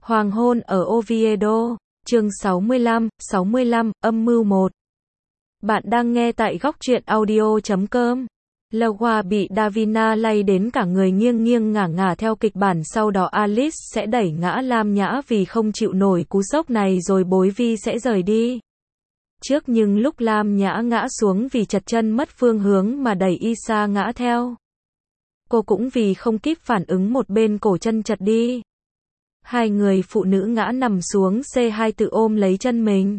Hoàng hôn ở Oviedo, chương 65, âm mưu 1. Bạn đang nghe tại góc truyện audio.com. Laura bị Davina lay đến cả người nghiêng nghiêng ngả ngả theo kịch bản, sau đó Alice sẽ đẩy ngã Lam Nhã vì không chịu nổi cú sốc này rồi Bối Vi sẽ rời đi. Trước nhưng lúc Lam Nhã ngã xuống vì trật chân mất phương hướng mà đẩy Isa ngã theo. Cô cũng vì không kịp phản ứng một bên cổ chân chật đi. Hai người phụ nữ ngã nằm xuống C2 tự ôm lấy chân mình.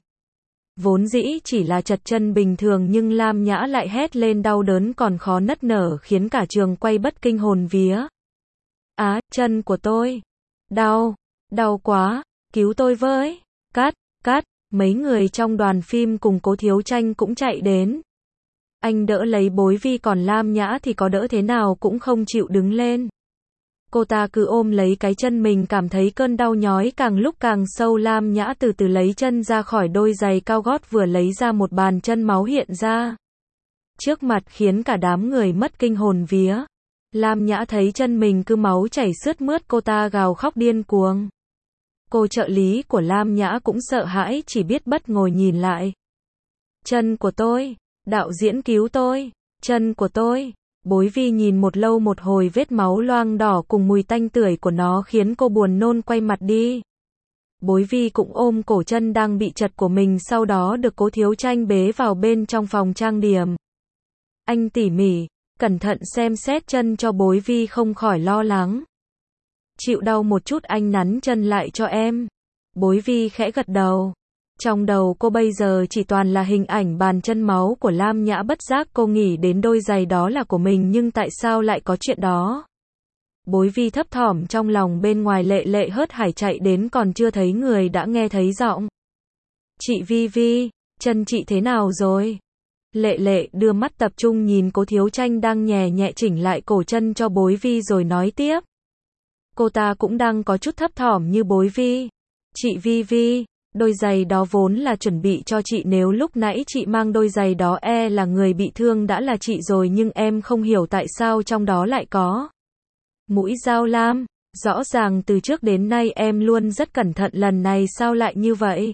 Vốn dĩ chỉ là trật chân bình thường nhưng Lam Nhã lại hét lên đau đớn còn khó nức nở khiến cả trường quay bất kinh hồn vía. Á, chân của tôi. Đau, đau quá, cứu tôi với. Cắt, mấy người trong đoàn phim cùng Cố Thiếu Tranh cũng chạy đến. Anh đỡ lấy Bối Vi còn Lam Nhã thì có đỡ thế nào cũng không chịu đứng lên. Cô ta cứ ôm lấy cái chân mình cảm thấy cơn đau nhói càng lúc càng sâu. Lam Nhã từ từ lấy chân ra khỏi đôi giày cao gót vừa lấy ra một bàn chân máu hiện ra trước mặt khiến cả đám người mất kinh hồn vía. Lam Nhã thấy chân mình cứ máu chảy sướt mướt cô ta gào khóc điên cuồng. Cô trợ lý của Lam Nhã cũng sợ hãi chỉ biết bất ngồi nhìn lại. Chân của tôi, đạo diễn cứu tôi, chân của tôi. Bối Vi nhìn một lâu một hồi vết máu loang đỏ cùng mùi tanh tưởi của nó khiến cô buồn nôn quay mặt đi. Bối Vi cũng ôm cổ chân đang bị chật của mình, sau đó được Cố Thiếu Tranh bế vào bên trong phòng trang điểm. Anh tỉ mỉ, cẩn thận xem xét chân cho Bối Vi không khỏi lo lắng. Chịu đau một chút anh nắn chân lại cho em. Bối Vi khẽ gật đầu. Trong đầu cô bây giờ chỉ toàn là hình ảnh bàn chân máu của Lam Nhã, bất giác cô nghĩ đến đôi giày đó là của mình nhưng tại sao lại có chuyện đó. Bối Vi thấp thỏm trong lòng, bên ngoài Lệ Lệ hớt hải chạy đến còn chưa thấy người đã nghe thấy giọng. Chị Vi Vi, chân chị thế nào rồi? Lệ Lệ đưa mắt tập trung nhìn Cố Thiếu Tranh đang nhẹ nhẹ chỉnh lại cổ chân cho Bối Vi rồi nói tiếp. Cô ta cũng đang có chút thấp thỏm như Bối Vi. Chị Vi Vi, đôi giày đó vốn là chuẩn bị cho chị, nếu lúc nãy chị mang đôi giày đó là người bị thương đã là chị rồi, nhưng em không hiểu tại sao trong đó lại có mũi dao lam. Rõ ràng từ trước đến nay em luôn rất cẩn thận, lần này sao lại như vậy?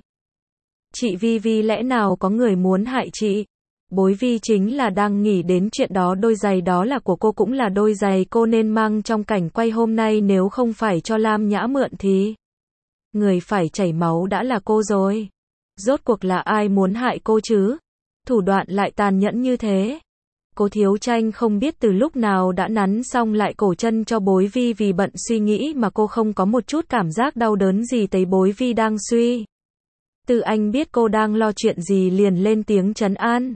Chị Vi Vi, lẽ nào có người muốn hại chị? Bối Vi chính là đang nghĩ đến chuyện đó, đôi giày đó là của cô, cũng là đôi giày cô nên mang trong cảnh quay hôm nay, nếu không phải cho Lam Nhã mượn thì người phải chảy máu đã là cô rồi. Rốt cuộc là ai muốn hại cô chứ? Thủ đoạn lại tàn nhẫn như thế. Cố Thiếu Tranh không biết từ lúc nào đã nắn xong lại cổ chân cho Bối Vi, vì bận suy nghĩ mà cô không có một chút cảm giác đau đớn gì thấy Bối Vi đang suy. Từ anh biết cô đang lo chuyện gì liền lên tiếng trấn an.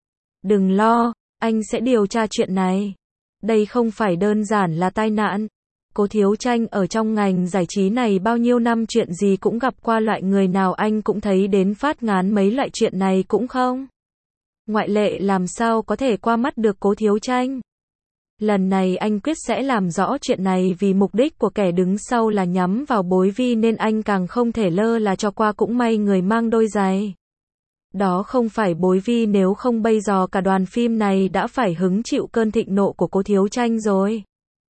Đừng lo, anh sẽ điều tra chuyện này. Đây không phải đơn giản là tai nạn. Cố Thiếu Tranh ở trong ngành giải trí này bao nhiêu năm, chuyện gì cũng gặp qua, loại người nào anh cũng thấy đến phát ngán, mấy loại chuyện này cũng không ngoại lệ, làm sao có thể qua mắt được Cố Thiếu Tranh. Lần này anh quyết sẽ làm rõ chuyện này, vì mục đích của kẻ đứng sau là nhắm vào Bối Vi nên anh càng không thể lơ là cho qua. Cũng may người mang đôi giày đó không phải Bối Vi, nếu không bây giờ cả đoàn phim này đã phải hứng chịu cơn thịnh nộ của Cố Thiếu Tranh rồi.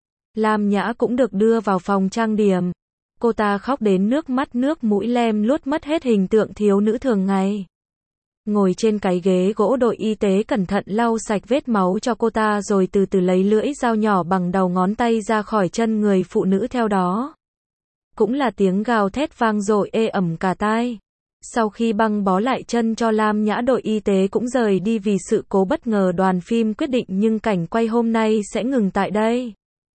Lam Nhã cũng được đưa vào phòng trang điểm. Cô ta khóc đến nước mắt nước mũi lem luốt, mất hết hình tượng thiếu nữ thường ngày. Ngồi trên cái ghế gỗ, đội y tế cẩn thận lau sạch vết máu cho cô ta rồi từ từ lấy lưỡi dao nhỏ bằng đầu ngón tay ra khỏi chân người phụ nữ, theo đó cũng là tiếng gào thét vang dội ê ẩm cả tai. Sau khi băng bó lại chân cho Lam Nhã, đội y tế cũng rời đi vì sự cố bất ngờ. Đoàn phim quyết định nhưng cảnh quay hôm nay sẽ ngừng tại đây.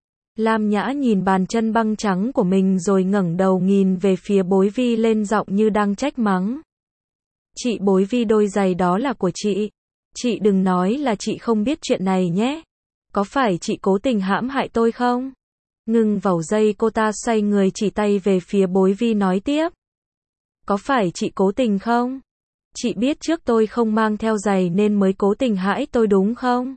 Lam Nhã nhìn bàn chân băng trắng của mình rồi ngẩng đầu nhìn về phía Bối Vi lên giọng như đang trách mắng. Chị Bối Vi, đôi giày đó là của chị. Chị đừng nói là chị không biết chuyện này nhé. Có phải chị cố tình hãm hại tôi không? Ngừng vào giây, cô ta xoay người chỉ tay về phía Bối Vi nói tiếp. Có phải chị cố tình không? Chị biết trước tôi không mang theo giày nên mới cố tình hại tôi đúng không?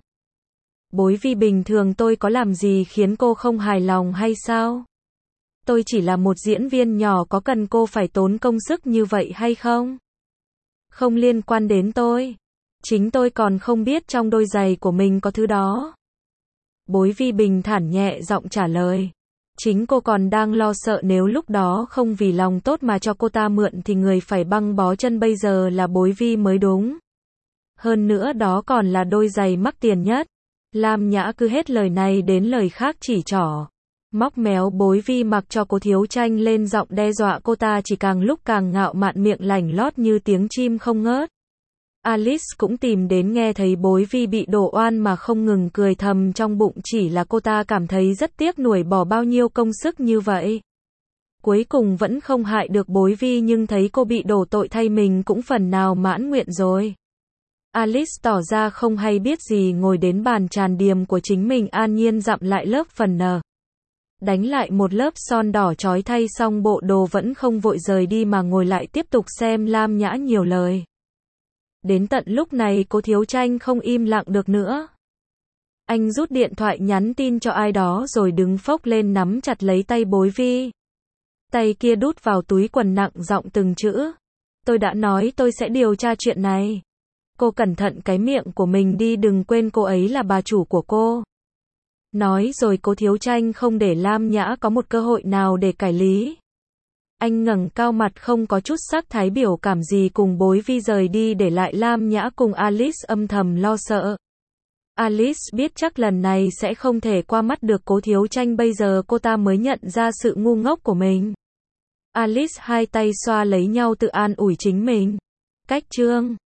Bối Vi, bình thường tôi có làm gì khiến cô không hài lòng hay sao? Tôi chỉ là một diễn viên nhỏ, có cần cô phải tốn công sức như vậy hay không? Không liên quan đến tôi. Chính tôi còn không biết trong đôi giày của mình có thứ đó. Bối Vi bình thản nhẹ giọng trả lời. Chính cô còn đang lo sợ nếu lúc đó không vì lòng tốt mà cho cô ta mượn thì người phải băng bó chân bây giờ là Bối Vi mới đúng. Hơn nữa đó còn là đôi giày mắc tiền nhất. Lam Nhã cứ hết lời này đến lời khác chỉ trỏ. Móc méo Bối Vi mặc cho Cố Thiếu Tranh lên giọng đe dọa cô ta chỉ càng lúc càng ngạo mạn miệng lảnh lót như tiếng chim không ngớt. Alice cũng tìm đến nghe thấy Bối Vi bị đổ oan mà không ngừng cười thầm trong bụng chỉ là cô ta cảm thấy rất tiếc nuối bỏ bao nhiêu công sức như vậy. Cuối cùng vẫn không hại được Bối Vi nhưng thấy cô bị đổ tội thay mình cũng phần nào mãn nguyện rồi. Alice tỏ ra không hay biết gì ngồi đến bàn tràn điềm của chính mình an nhiên dặm lại lớp phần nờ. Đánh lại một lớp son đỏ chói thay xong bộ đồ vẫn không vội rời đi mà ngồi lại tiếp tục xem Lam Nhã nhiều lời. Đến tận lúc này Cố Thiếu Tranh không im lặng được nữa. Anh rút điện thoại nhắn tin cho ai đó rồi đứng phốc lên nắm chặt lấy tay Bối Vi. Tay kia đút vào túi quần nặng giọng từng chữ. Tôi đã nói tôi sẽ điều tra chuyện này. Cô cẩn thận cái miệng của mình đi đừng quên cô ấy là bà chủ của cô. Nói rồi Cố Thiếu Tranh không để Lam Nhã có một cơ hội nào để cải lý. Anh ngẩng cao mặt không có chút sắc thái biểu cảm gì cùng Bối Vi rời đi để lại Lam Nhã cùng Alice âm thầm lo sợ. Alice biết chắc lần này sẽ không thể qua mắt được Cố Thiếu Tranh bây giờ cô ta mới nhận ra sự ngu ngốc của mình. Alice hai tay xoa lấy nhau tự an ủi chính mình. Cách chương